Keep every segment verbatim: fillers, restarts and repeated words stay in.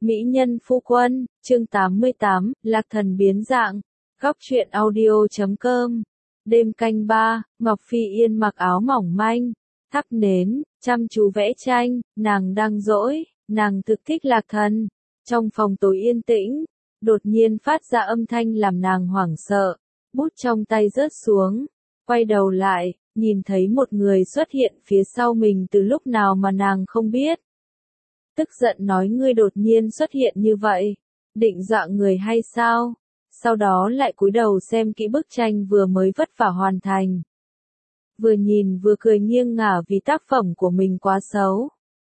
Mỹ nhân phu quân, chương tám mươi tám, Lạc thần biến dạng. Góc truyện audio chấm com. Đêm canh ba, Ngọc Phi Yên mặc áo mỏng manh, thắp nến, chăm chú vẽ tranh, nàng đang dỗi, nàng thực thích Lạc thần. Trong phòng tối yên tĩnh, đột nhiên phát ra âm thanh làm nàng hoảng sợ, bút trong tay rớt xuống, quay đầu lại, nhìn thấy một người xuất hiện phía sau mình từ lúc nào mà nàng không biết. Tức giận nói ngươi đột nhiên xuất hiện như vậy, định dọa người hay sao? Sau đó lại cúi đầu xem kỹ bức tranh vừa mới vất vả hoàn thành. Vừa nhìn vừa cười nghiêng ngả vì tác phẩm của mình quá xấu.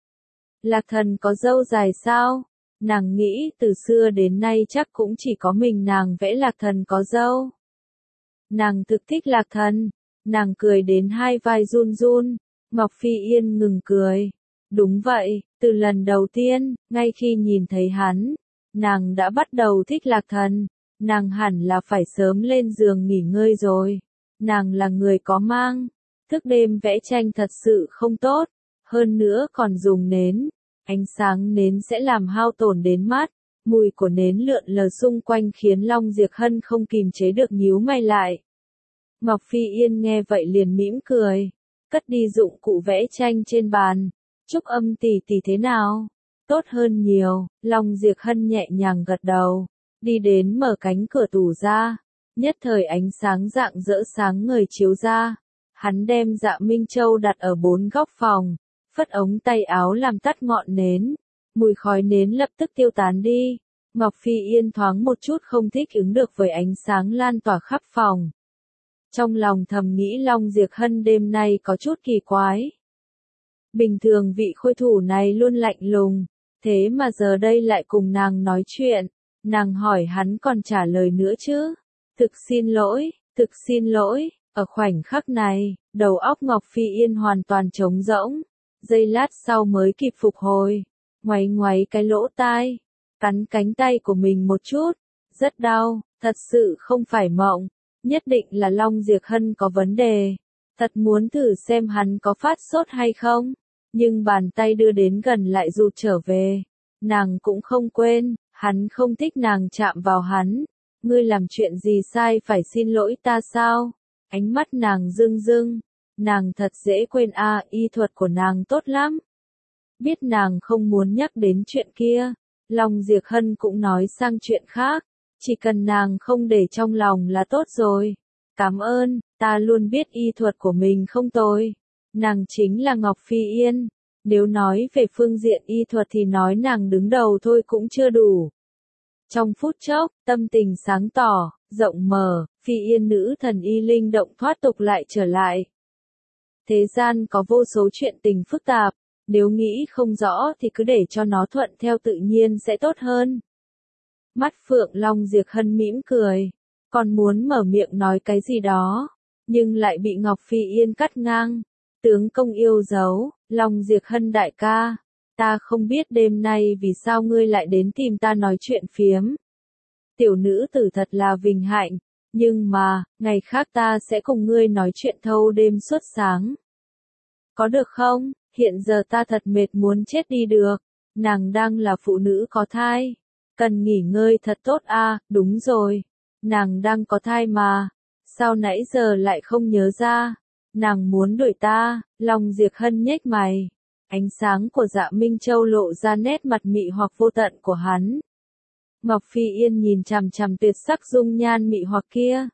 Lạc thần có râu dài sao? Nàng nghĩ từ xưa đến nay chắc cũng chỉ có mình nàng vẽ Lạc thần có râu. Nàng thực thích Lạc thần, nàng cười đến hai vai run run, Ngọc Phi Yên ngừng cười. Đúng vậy, từ lần đầu tiên, ngay khi nhìn thấy hắn, nàng đã bắt đầu thích Lạc thần, nàng hẳn là phải sớm lên giường nghỉ ngơi rồi. Nàng là người có mang, thức đêm vẽ tranh thật sự không tốt, hơn nữa còn dùng nến, ánh sáng nến sẽ làm hao tổn đến mắt, mùi của nến lượn lờ xung quanh khiến Long Diệp Hân không kìm chế được nhíu mày lại. Ngọc Phi Yên nghe vậy liền mỉm cười, cất đi dụng cụ vẽ tranh trên bàn. Trúc Âm tỷ tỷ thế nào? Tốt hơn nhiều, Long Diệp Hân nhẹ nhàng gật đầu, đi đến mở cánh cửa tủ ra, nhất thời ánh sáng rạng rỡ sáng ngời chiếu ra. Hắn đem Dạ Minh Châu đặt ở bốn góc phòng, phất ống tay áo làm tắt ngọn nến, mùi khói nến lập tức tiêu tán đi. Ngọc Phi Yên thoáng một chút không thích ứng được với ánh sáng lan tỏa khắp phòng. Trong lòng thầm nghĩ Long Diệp Hân đêm nay có chút kỳ quái. Bình thường vị khôi thủ này luôn lạnh lùng, thế mà giờ đây lại cùng nàng nói chuyện, nàng hỏi hắn còn trả lời nữa chứ. Thực xin lỗi, thực xin lỗi, ở khoảnh khắc này, đầu óc Ngọc Phi Yên hoàn toàn trống rỗng, giây lát sau mới kịp phục hồi, ngoáy ngoáy cái lỗ tai, cắn cánh tay của mình một chút, rất đau, thật sự không phải mộng, nhất định là Long Diệp Hân có vấn đề, thật muốn thử xem hắn có phát sốt hay không. Nhưng bàn tay đưa đến gần lại rụt trở về. Nàng cũng không quên, hắn không thích nàng chạm vào hắn. Ngươi làm chuyện gì sai phải xin lỗi ta sao? Ánh mắt nàng rưng rưng. Nàng thật dễ quên a, à, y thuật của nàng tốt lắm. Biết nàng không muốn nhắc đến chuyện kia. Long Diệp Hân cũng nói sang chuyện khác. Chỉ cần nàng không để trong lòng là tốt rồi. Cảm ơn, ta luôn biết y thuật của mình không tồi. Nàng chính là Ngọc Phi Yên. Nếu nói về phương diện y thuật thì nói nàng đứng đầu thôi cũng chưa đủ. Trong phút chốc, tâm tình sáng tỏ, rộng mở, Phi Yên nữ thần y linh động thoát tục lại trở lại. Thế gian có vô số chuyện tình phức tạp, nếu nghĩ không rõ thì cứ để cho nó thuận theo tự nhiên sẽ tốt hơn. Mắt Phượng Long Diệp Hân mỉm cười, còn muốn mở miệng nói cái gì đó, nhưng lại bị Ngọc Phi Yên cắt ngang. Tướng công yêu dấu, Long Diệp Hân đại ca, ta không biết đêm nay vì sao ngươi lại đến tìm ta nói chuyện phiếm. Tiểu nữ tử thật là vinh hạnh, nhưng mà, ngày khác ta sẽ cùng ngươi nói chuyện thâu đêm suốt sáng. Có được không? Hiện giờ ta thật mệt muốn chết đi được, nàng đang là phụ nữ có thai, cần nghỉ ngơi thật tốt a. À, đúng rồi, nàng đang có thai mà, sao nãy giờ lại không nhớ ra. Nàng muốn đuổi ta, Long Diệp Hân nhếch mày. Ánh sáng của Dạ Minh Châu lộ ra nét mặt mị hoặc vô tận của hắn. Ngọc Phi Yên nhìn chằm chằm tuyệt sắc dung nhan mị hoặc kia.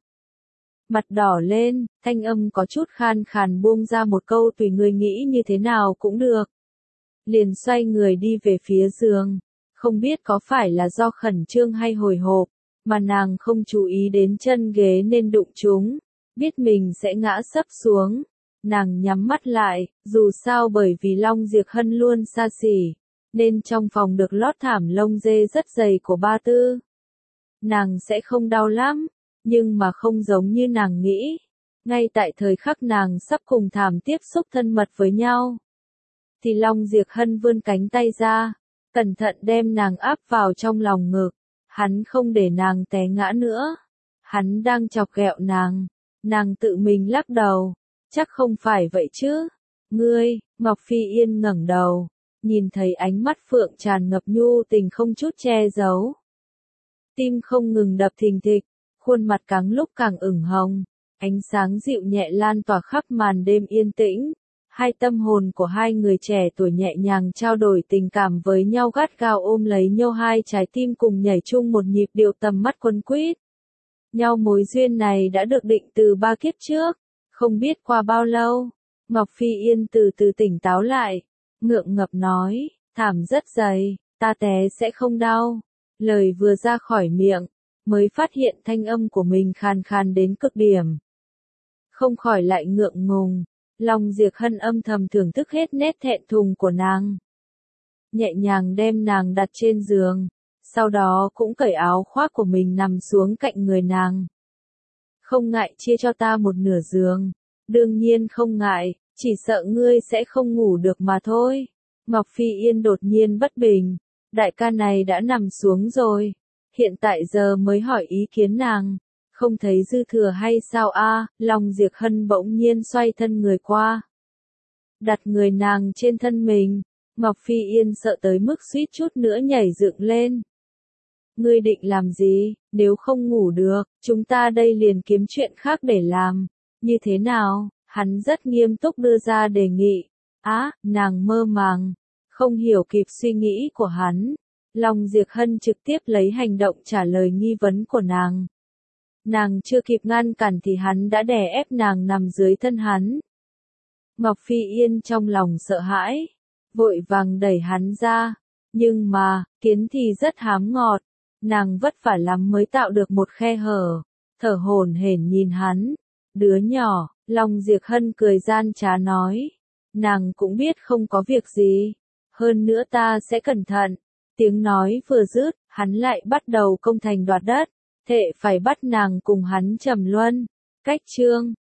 Mặt đỏ lên, thanh âm có chút khan khàn buông ra một câu tùy người nghĩ như thế nào cũng được. Liền xoay người đi về phía giường. Không biết có phải là do khẩn trương hay hồi hộp, mà nàng không chú ý đến chân ghế nên đụng chúng. Biết mình sẽ ngã sấp xuống, nàng nhắm mắt lại, dù sao bởi vì Long Diệp Hân luôn xa xỉ, nên trong phòng được lót thảm lông dê rất dày của Ba Tư. Nàng sẽ không đau lắm, nhưng mà không giống như nàng nghĩ. Ngay tại thời khắc nàng sắp cùng thảm tiếp xúc thân mật với nhau, thì Long Diệp Hân vươn cánh tay ra, cẩn thận đem nàng áp vào trong lòng ngực, hắn không để nàng té ngã nữa, hắn đang chọc ghẹo nàng. Nàng tự mình lắc đầu, chắc không phải vậy chứ. Ngươi, Ngọc Phi Yên ngẩng đầu, nhìn thấy ánh mắt Phượng tràn ngập nhu tình không chút che giấu. Tim không ngừng đập thình thịch, khuôn mặt càng lúc càng ửng hồng, ánh sáng dịu nhẹ lan tỏa khắp màn đêm yên tĩnh. Hai tâm hồn của hai người trẻ tuổi nhẹ nhàng trao đổi tình cảm với nhau, gắt gao ôm lấy nhau, hai trái tim cùng nhảy chung một nhịp điệu, tầm mắt quấn quýt nhau. Mối duyên này đã được định từ ba kiếp trước. Không biết qua bao lâu, Ngọc Phi Yên từ từ tỉnh táo lại, ngượng ngập nói, thảm rất dày, ta té sẽ không đau. Lời vừa ra khỏi miệng, mới phát hiện thanh âm của mình khàn khàn đến cực điểm. Không khỏi lại ngượng ngùng, Long Diệp Hân âm thầm thưởng thức hết nét thẹn thùng của nàng. Nhẹ nhàng đem nàng đặt trên giường, sau đó cũng cởi áo khoác của mình nằm xuống cạnh người nàng. Không ngại chia cho ta một nửa giường. Đương nhiên không ngại, chỉ sợ ngươi sẽ không ngủ được mà thôi. Ngọc Phi Yên đột nhiên bất bình, đại ca này đã nằm xuống rồi, hiện tại giờ mới hỏi ý kiến nàng, không thấy dư thừa hay sao a? À? Long Diệp Hân bỗng nhiên xoay thân người qua, đặt người nàng trên thân mình. Ngọc Phi Yên sợ tới mức suýt chút nữa nhảy dựng lên. Ngươi định làm gì? Nếu không ngủ được, chúng ta đây liền kiếm chuyện khác để làm. Như thế nào? Hắn rất nghiêm túc đưa ra đề nghị. Á, à, nàng mơ màng, không hiểu kịp suy nghĩ của hắn. Long Diệp Hân trực tiếp lấy hành động trả lời nghi vấn của nàng. Nàng chưa kịp ngăn cản thì hắn đã đè ép nàng nằm dưới thân hắn. Ngọc Phi Yên trong lòng sợ hãi, vội vàng đẩy hắn ra. Nhưng mà, kiến thì rất hám ngọt, nàng vất vả lắm mới tạo được một khe hở, thở hổn hển nhìn hắn. Đứa nhỏ, Long Diệp Hân cười gian trá nói, nàng cũng biết không có việc gì, hơn nữa ta sẽ cẩn thận. Tiếng nói vừa dứt, hắn lại bắt đầu công thành đoạt đất, thệ phải bắt nàng cùng hắn trầm luân. Cách chương